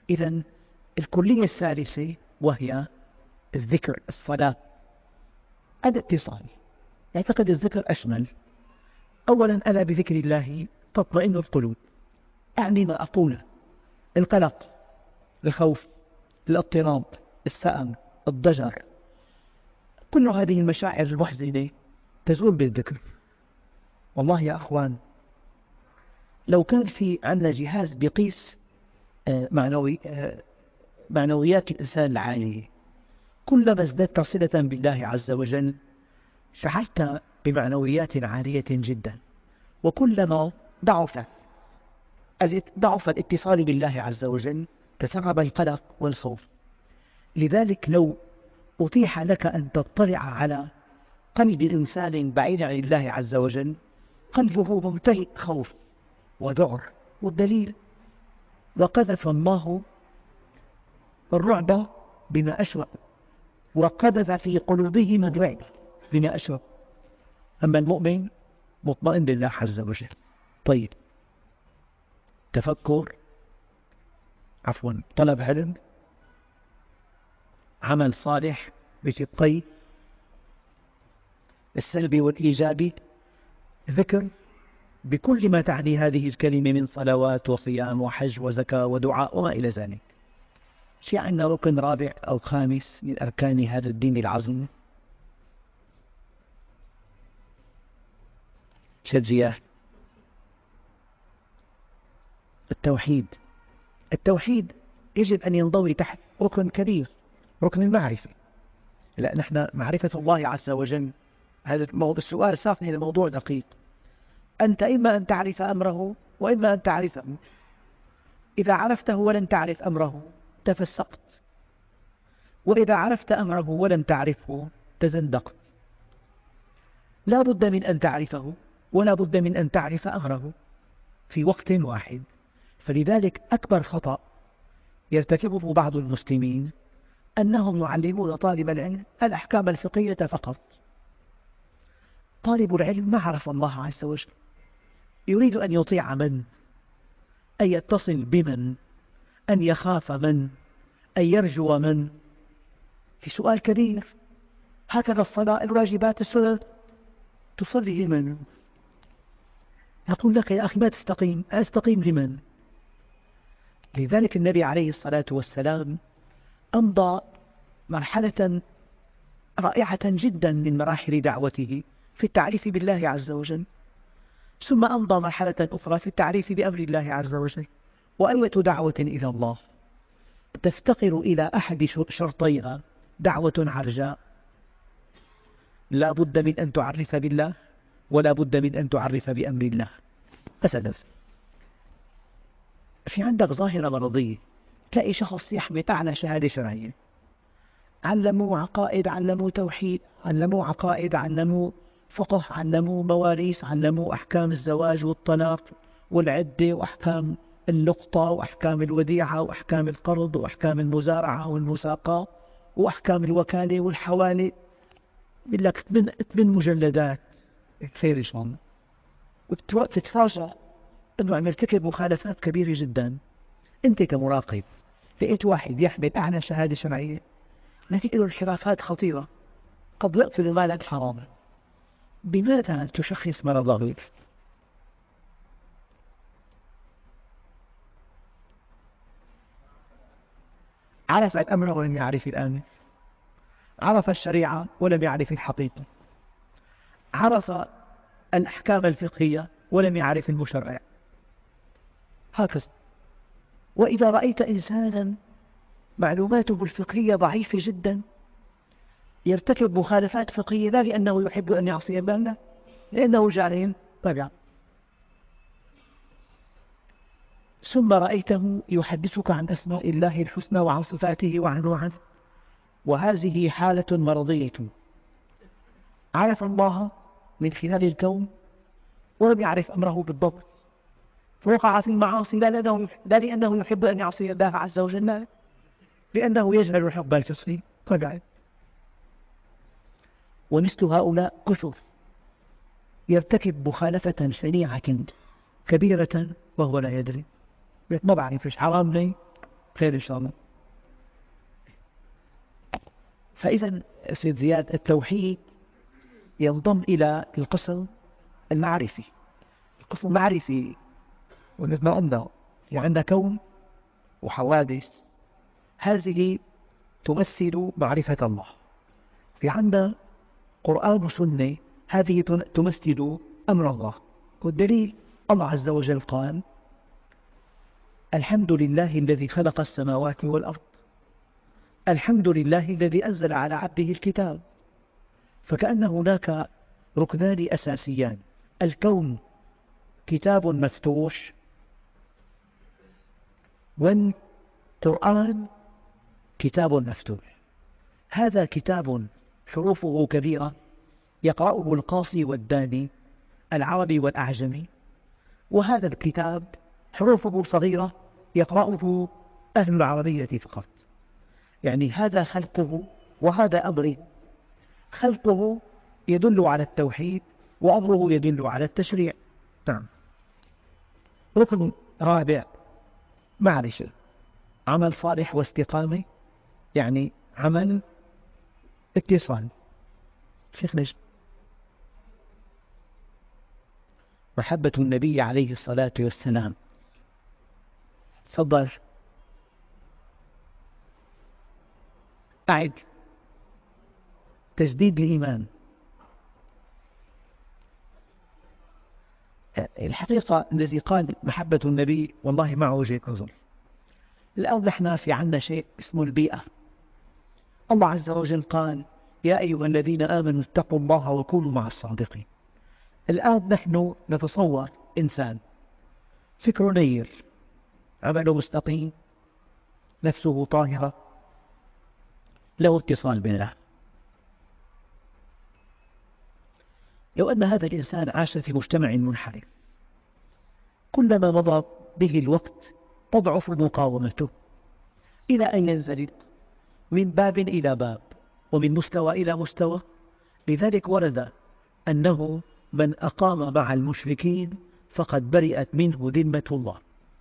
إذن الكلية الثالثة وهي الذكر، الصلاة، الاتصال. يعتقد الذكر أشمل. أولا ألا بذكر الله تطمئن القلوب، أعني ما أقوله: القلق، الخوف، الاضطراب، السأم، الضجر، كل هذه المشاعر المحزنة تزول بالذكر. والله يا أخوان، لو كان في عندنا جهاز بيقيس معنويات الإنسان العالية، كلما ازددت صلة بالله عز وجل شعرت بمعنويات عالية جدا، وكلما ضعف الاتصال بالله عز وجل تسرب القلق والخوف. لذلك لو أتيح لك أن تطلع على قلب إنسان بعيد عن الله عز وجل، قلبه ممتلئ خوف وذعر، والدليل: وقذف الله الرعب بما أشركوا وقذف في قلوبهم الرعب بما أشركوا. أما المؤمن مطمئن بالله عز وجل. طيب، تفكر، طلب علم، عمل صالح بشقيه السلبي والإيجابي، ذكر بكل ما تعني هذه الكلمة من صلوات وصيام وحج وزكاة ودعاء وما إلى ذلك. في عندنا ركن رابع أو خامس من أركان هذا الدين العظيم، شجية التوحيد. التوحيد يجب أن ينضوي تحت ركن كبير، ركن المعرفة. لا، نحن معرفة الله عز وجل هذا السؤال صار هذا موضوع دقيق. أنت إما أن تعرف أمره وإما أن تعرفه. إذا عرفته ولم تعرف أمره تفسقت، وإذا عرفت أمره ولم تعرفه تزندقت. لا بد من أن تعرفه ولا بد من أن تعرف أمره في وقت واحد. فلذلك أكبر خطأ يرتكبه بعض المسلمين أنهم يعلمون طالب العلم الأحكام الفقهية فقط. طالب العلم ما عرف الله عز وجل، يريد أن يطيع من؟ أن يتصل بمن؟ أن يخاف من؟ أن يرجو من؟ في سؤال كبير. هكذا الصلاة، الواجبات، السنن، تصلي لمن؟ يقول لك: يا أخي ما تستقيم، أستقيم لمن؟ لذلك النبي عليه الصلاة والسلام أمضى مرحلة رائعة جدا من مراحل دعوته في التعريف بالله عز وجل، ثم أمضى مرحلة أخرى في التعريف بأمر الله عز وجل. وأية دعوة إلى الله تفتقر إلى أحد شرطيها: دعوة عرجاء، لا بد من أن تعرف بالله ولا بد من أن تعرف بأمر الله. مثلا في عندك ظاهرة مرضية، تلاقي شخص يحمل أعلى شهادة شرعية، علموه عقائد، علموه توحيد، علموه عقائد، علموه فقه، علموه مواريث، علموه أحكام الزواج والطلاق والعدة وأحكام اللقطة وأحكام الوديعة وأحكام القرض وأحكام المزارعة والمساقات وأحكام الوكالة والحوالة. يقول لك 8 مجلدات كثير شون، وتتفاجأ أنه عم يرتكب مخالفات كبيرة جدا. أنت كمراقب لقيت واحد يحمل أعلى شهادة شرعية لكن له انحرافات خطيرة، قد يأكل مالا حراما. بماذا تشخص مرضه؟ عرف الأمر ولم يعرف الآمر، عرف الشريعة ولم يعرف الحقيقة، عرف الأحكام الفقهية ولم يعرف المشرع. هكذا. وإذا رأيت إنسانا معلوماته الفقهية ضعيفة جدا يرتكب مخالفات فقهية، لا لأنه يحب أن يعصي الله، لأنه جاهل طبعا. ثم رأيته يحدثك عن أسماء الله الحسنى وعن صفاته وعنه، وهذه حالة مرضية. عرف الله من خلال الكون ولم يعرف أمره بالضبط، فوقع في المعاصي لا لأنه يحب أن يعصي الله عز وجل، لأنه يجهل حب الفصل طبعا. ومثل هؤلاء كثر، يرتكب مخالفة شنيعة كبيرة وهو لا يدري. ما بعرف إيش حرام لي، خير إن شاء الله. فإذا سيد زياد التوحيد ينضم إلى القسم المعرفي. القسم المعرفي مثل ما قلنا عندنا كون وحوادث، هذه تمثل معرفة الله. في عندنا قرآن وسنة، هذه تمثل أمر الله. والدليل الله عز وجل قال: الحمد لله الذي خلق السماوات والأرض، الحمد لله الذي أنزل على عبده الكتاب. فكأن هناك ركنان أساسيان: الكون كتاب مفتوح، والقرآن كتاب مفتوح. هذا كتاب حروفه كبيرة يقرأه القاصي والداني، العربي والأعجمي، وهذا الكتاب حروفه صغيرة يقرأه أهل العربية فقط. يعني هذا خلقه وهذا أمره. خلقه يدل على التوحيد وأمره يدل على التشريع. نعم. ركن رابع: معرفة، عمل صالح واستقامة، يعني عمل اتصال. شيخ نجم، محبة النبي عليه الصلاة والسلام. تفضل. أعد. تجديد الإيمان. الحقيقة الذي قال محبة النبي والله معه وجهة نظر. الآن نحن في عندنا شيء اسمه البيئة. الله عز وجل قال: يا أيها الذين آمنوا اتقوا الله وكونوا مع الصادقين. الآن نحن نتصور إنسان فكره نير، عمله مستقيم، نفسه طاهرة، له اتصال بالله. لو أن هذا الإنسان عاش في مجتمع منحرف، كلما مضى به الوقت تضعف مقاومته إلى أن ينزل من باب إلى باب ومن مستوى إلى مستوى. لذلك ورد أنه من أقام مع المشركين فقد برئت منه ذمة الله.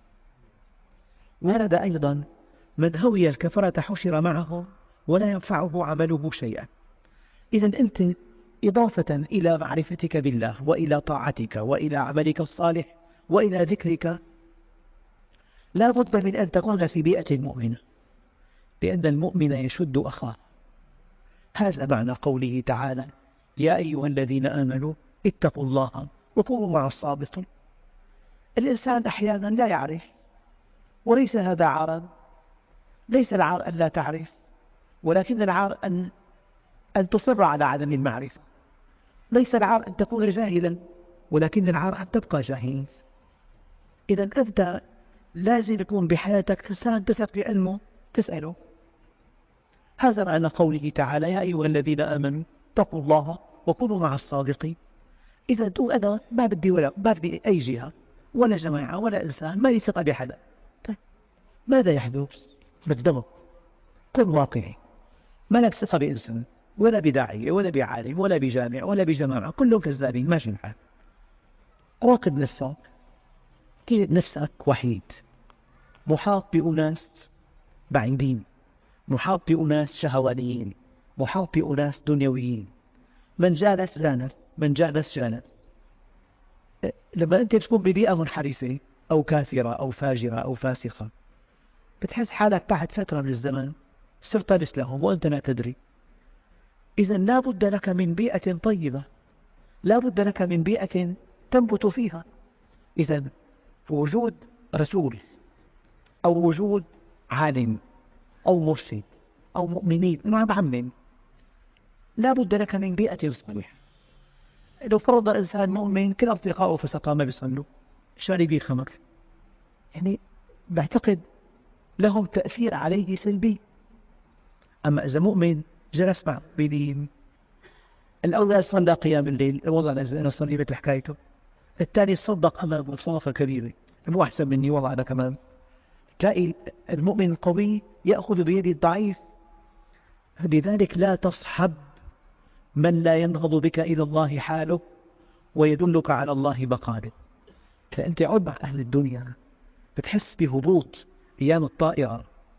ورد أيضا: من هوي الكفرة حشر معهم ولا ينفعه عمله شيئا. إذن أنت إضافة إلى معرفتك بالله وإلى طاعتك وإلى عملك الصالح وإلى ذكرك، لا بد من أن تكون في بيئة مؤمنة، لأن المؤمن يشد أخاه. هذا معنى قوله تعالى: يا أيها الذين آمنوا اتقوا الله وكونوا مع الصادقين. الإنسان أحيانا لا يعرف، وليس هذا عارا. ليس العار أن لا تعرف، ولكن العار أن تصر على عدم المعرفة. ليس العار أن تكون جاهلا، ولكن العار أن تبقى جاهلا. إذا أنت لازم يكون بحياتك إنسان تثق بعلمه تسأله. هذا معنى قوله تعالى: يا أيها الذين آمنوا اتقوا الله وكونوا مع الصادقين. إذا تقول أنا ما بدي أي جهة ولا جماعة ولا إنسان، ما لي ثقة بحدا، طيب ماذا يحدث؟ بالضبط كن واقعي. ما لك ثقة بإنسان ولا بداعية ولا بعالم ولا بجامع ولا بجماعة، كلهم كذابين، ماشي الحال. راقب نفسك، تجد نفسك وحيد، محاط بأناس بعيدين، محاط بأناس شهوانيين، محاط بأناس دنيويين. من جالس جانس، من جالس جانس. لما أنت تكون ببيئة منحرفة أو كافرة أو فاجرة أو فاسقة، بتحس حالك بعد فترة من الزمن صرت مثلهم وأنت لا تدري. إذا لا بد لك من بيئة طيبة، لا بد لك من بيئة تنبت فيها. إذا وجود رسول أو وجود عالم أو مرشد أو مؤمنين، أنا بعمم، لا بد لك من بيئة صالحة. لو فرض إنسان مؤمن كل أصدقائه فسقا ما بيصلوا، شاربي خمر، يعني بعتقد لهم تأثير عليه سلبي. أما إذا مؤمن جلس مع مؤمنين، الأول صلى قيام الليل، والله أنا صلي مثل حكايته، الثاني صدق أمامه بصدقة كبيرة، مو أحسن مني والله أنا كمان. تلاقي المؤمن القوي يأخذ بيد الضعيف. لذلك لا تصحب من لا ينهض بك إلى الله حاله ويدلك على الله مقاله. فأنت عد مع أهل الدنيا بتحس بهبوط أيام الطائرة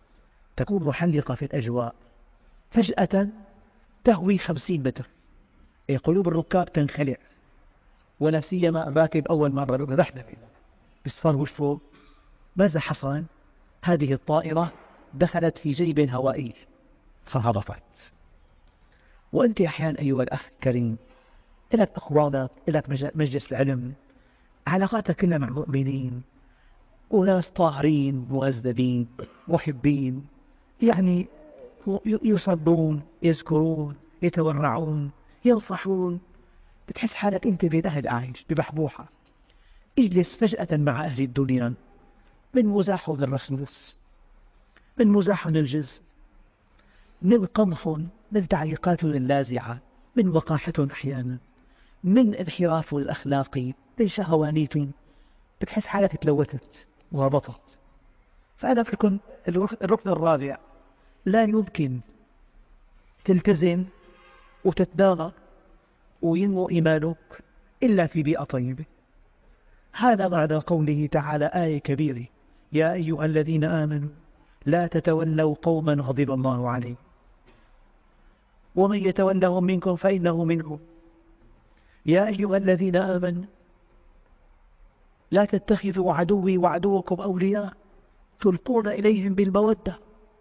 تكون محلقة في الأجواء، فجأة تهوي 50 متر، قلوب الركاب تنخلع، ولا سيما راكب أول مرة رحلة بصفار وشه. ماذا حصل؟ هذه الطائرة دخلت في جيب هوائي فهبطت. وأنت أحيانا أيها الأخ الكريم، لك أخوانك، لك مجلس العلم، علاقاتك كلها مع مؤمنين وناس طاهرين مهذبين محبين، يعني يصلون يذكرون يتورعون ينصحون، بتحس حالك أنت بنهل عايش ببحبوحة. اجلس فجأة مع أهل الدنيا، من مزاحهم للرصيص، من مزاحهم للجزء، من قمح، من تعليقات اللاذعة، من وقاحة أحيانا، من انحراف الأخلاقي، من شهوانيت، بتحس حالك تلوثت وهبطت. فأنا فيكم الركن الرابع، لا يمكن تلتزم وتتدارى وينمو إيمانك إلا في بيئة طيبة. هذا معنى قوله تعالى آية كبيرة: يا أيها الذين آمنوا لا تتولوا قوما غضب الله عليهم ومن يتولهم منكم فإنه منهم. يا أيها الذين آمنوا لا تتخذوا عدوي وعدوكم أولياء تلقون إليهم بالمودة.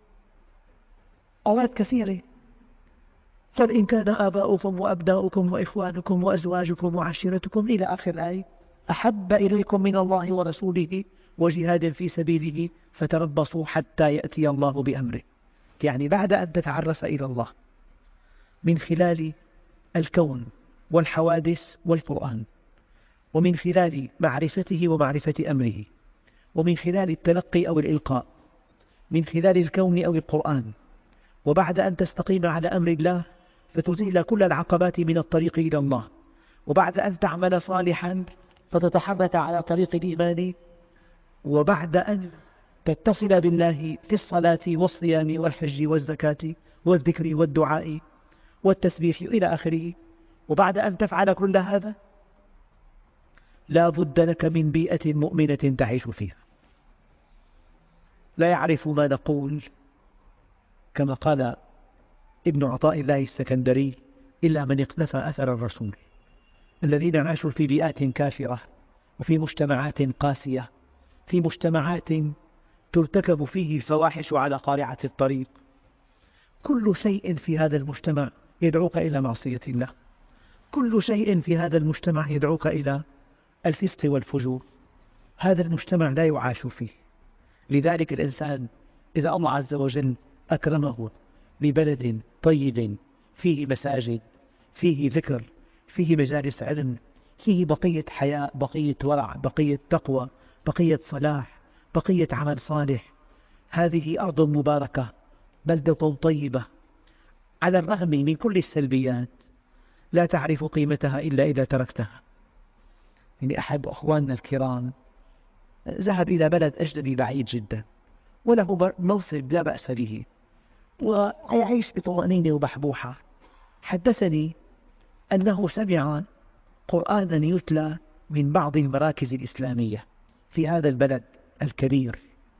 آيات كثيرة. قل إن كان آباؤكم وأبناؤكم وإخوانكم وأزواجكم وعشيرتكم إلى آخر الآية أحب إليكم من الله ورسوله وجهاد في سبيله فتربصوا حتى يأتي الله بأمره. يعني بعد أن تتعرف إلى الله من خلال الكون والحوادث والقرآن، ومن خلال معرفته ومعرفة أمره، ومن خلال التلقي أو الإلقاء، من خلال الكون أو القرآن، وبعد أن تستقيم على أمر الله فتزيل كل العقبات من الطريق إلى الله، وبعد أن تعمل صالحا فتتحرك على طريق الإيمان، وبعد أن تتصل بالله في الصلاة والصيام والحج والزكاة والذكر والدعاء والتسبيح إلى آخره، وبعد أن تفعل كل هذا لا بد لك من بيئة مؤمنة تعيش فيها. لا يعرف ما نقول كما قال ابن عطاء الله السكندري إلا من اقتفى أثر الرسول. الذين عاشوا في بيئات كافرة وفي مجتمعات قاسية، في مجتمعات ترتكب فيه الفواحش على قارعة الطريق، كل شيء في هذا المجتمع يدعوك إلى معصية الله، كل شيء في هذا المجتمع يدعوك إلى الفسق والفجور. هذا المجتمع لا يعاش فيه. لذلك الإنسان إذا الله عز وجل أكرمه ببلد طيب فيه مساجد، فيه ذكر، فيه مجالس علم، فيه بقية حياء، بقية ورع، بقية تقوى، بقية صلاح، بقية عمل صالح، هذه أرض مباركة، بلدة طيبة، على الرغم من كل السلبيات لا تعرف قيمتها إلا إذا تركتها. يعني أحد أخواننا الكرام ذهب إلى بلد أجنبي بعيد جدا وله منصب لا بأس به ويعيش بطمأنينة وبحبوحة. حدثني أنه سمع قرآنا يتلى من بعض المراكز الإسلامية في هذا البلد الكبير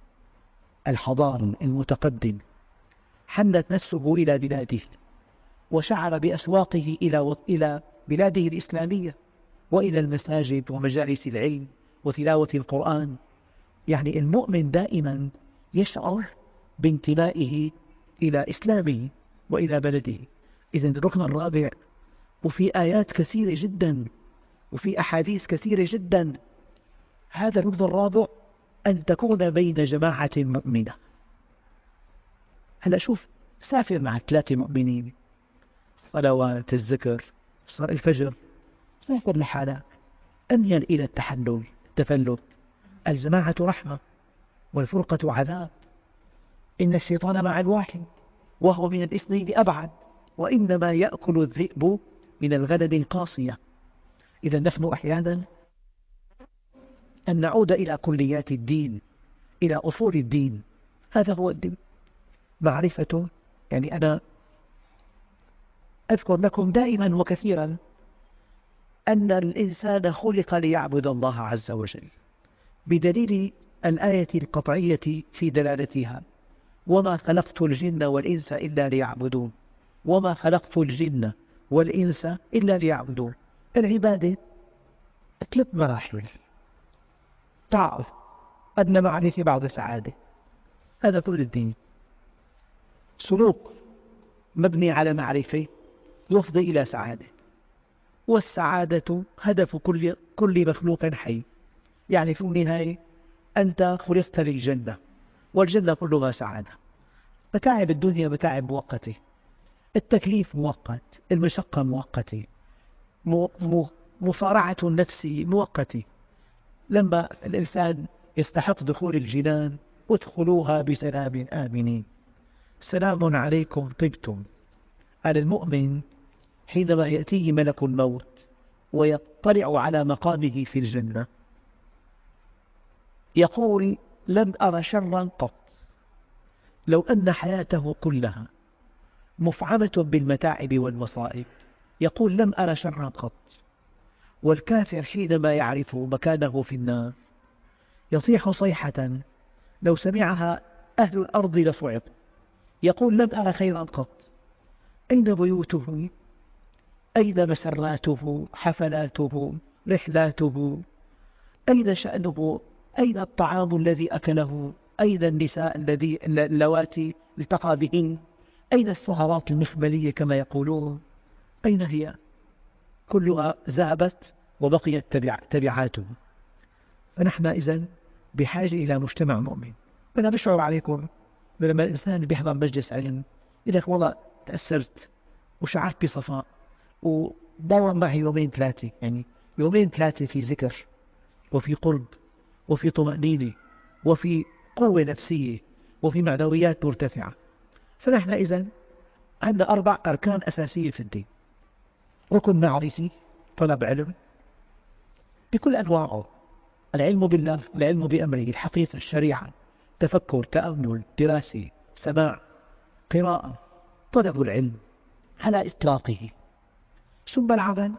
الحضاري المتقدم، حنت نفسه إلى بلاده وشعر بأسواقه إلى بلاده الإسلامية وإلى المساجد ومجالس العلم وتلاوة القرآن. يعني المؤمن دائما يشعر بانتمائه إلى إسلامه وإلى بلده. إذن الركن الرابع، وفي آيات كثيرة جدا وفي أحاديث كثيرة جدا، هذا الركن الرابع أن تكون بين جماعة مؤمنة. هلأ شوف، سافر مع 3 مؤمنين، صلوات الذكر صلاة الفجر، سافر لحالك، أميل إلى التحلل التفلت. الجماعة رحمة والفرقة عذاب، إن الشيطان مع الواحد وهو من الإثنين أبعد، وإنما يأكل الذئب من الغنم القاصية. إذا نحن أحيانا أن نعود إلى كليات الدين، إلى أصول الدين. هذا هو الدين، معرفته. يعني أنا أذكر لكم دائما وكثيرا أن الإنسان خلق ليعبد الله عز وجل بدليل الآية القطعية في دلالتها: وما خلقت الجن والإنس إلا ليعبدون. وما خلقت الجن والإنس إلا ليعبدون. العبادة 3 مراحل: تعرف أن معرفة بعد سعادة، هذا كل الدين. سلوك مبني على معرفة يفضي إلى سعادة، والسعادة هدف كل مخلوق حي. يعني في النهاية أنت خلقت للجنة، والجنة كلها سعادة. متاعب الدنيا متاعب مؤقتة، التكليف مؤقت، المشقة مؤقتة، مصارعة النفس مؤقتة. لما الإنسان يستحق دخول الجنان: ادخلوها بسلام آمنين، سلام عليكم طبتم. على المؤمن حينما يأتيه ملك الموت ويطلع على مقامه في الجنة يقول: لم أر شرا قط. لو أن حياته كلها مفعمة بالمتاعب والمصائب يقول: لم أر شرا قط. والكافر حينما يعرف مكانه في النار يصيح صيحة لو سمعها أهل الأرض لصعق، يقول: لم أر خيرا قط. أين بيوته؟ أين مسراته؟ حفلاته؟ رحلاته؟ أين شأنه؟ أين الطعام الذي أكله؟ أين النساء اللواتي التقى بهن؟ أين السهرات المخملية كما يقولون؟ أين هي؟ كلها ذهبت وبقيت تبعاته. فنحن إذن بحاجة إلى مجتمع مؤمن. أنا بشعر عليكم لما الإنسان بيحضر مجلس علم يقول لك: والله تأثرت وشعرت بصفاء، ودور معي 2 3، يعني 2 3 في ذكر وفي قرب وفي طمأنينة وفي قوة نفسية وفي معنويات مرتفعة. فنحن إذن عندنا 4 أركان أساسية في الدين: ركن معرفي، طلب علم بكل أنواعه، العلم بالله، العلم بأمره، الحقيقة، الشريعة، تفكر، تأمل، دراسة، سماع، قراءة، طلب العلم على إطلاقه. ثم العمل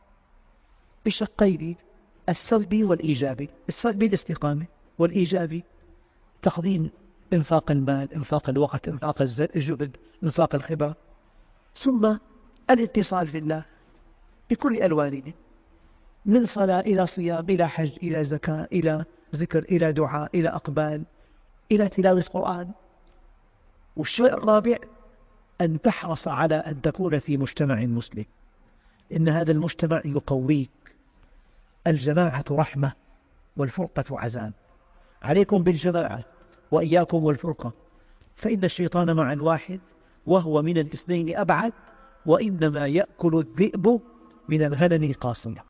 بشقين: السلبي والإيجابي. السلبي الاستقامة، والإيجابي تقديم إنفاق المال، إنفاق الوقت، إنفاق الجهد، إنفاق الخبرة. ثم الاتصال بالله بكل ألوانه، من صلاة إلى صيام إلى حج إلى زكاة إلى ذكر إلى دعاء إلى أقبال إلى تلاوة قرآن. والشيء الرابع: أن تحرص على أن تكون في مجتمع مسلم، إن هذا المجتمع يقويك. الجماعة رحمة والفرقة عذاب. عليكم بالجماعة وإياكم والفرقة، فإن الشيطان مع الواحد وهو من 2 أبعد، وإنما يأكل الذئب من الغنم قاصية.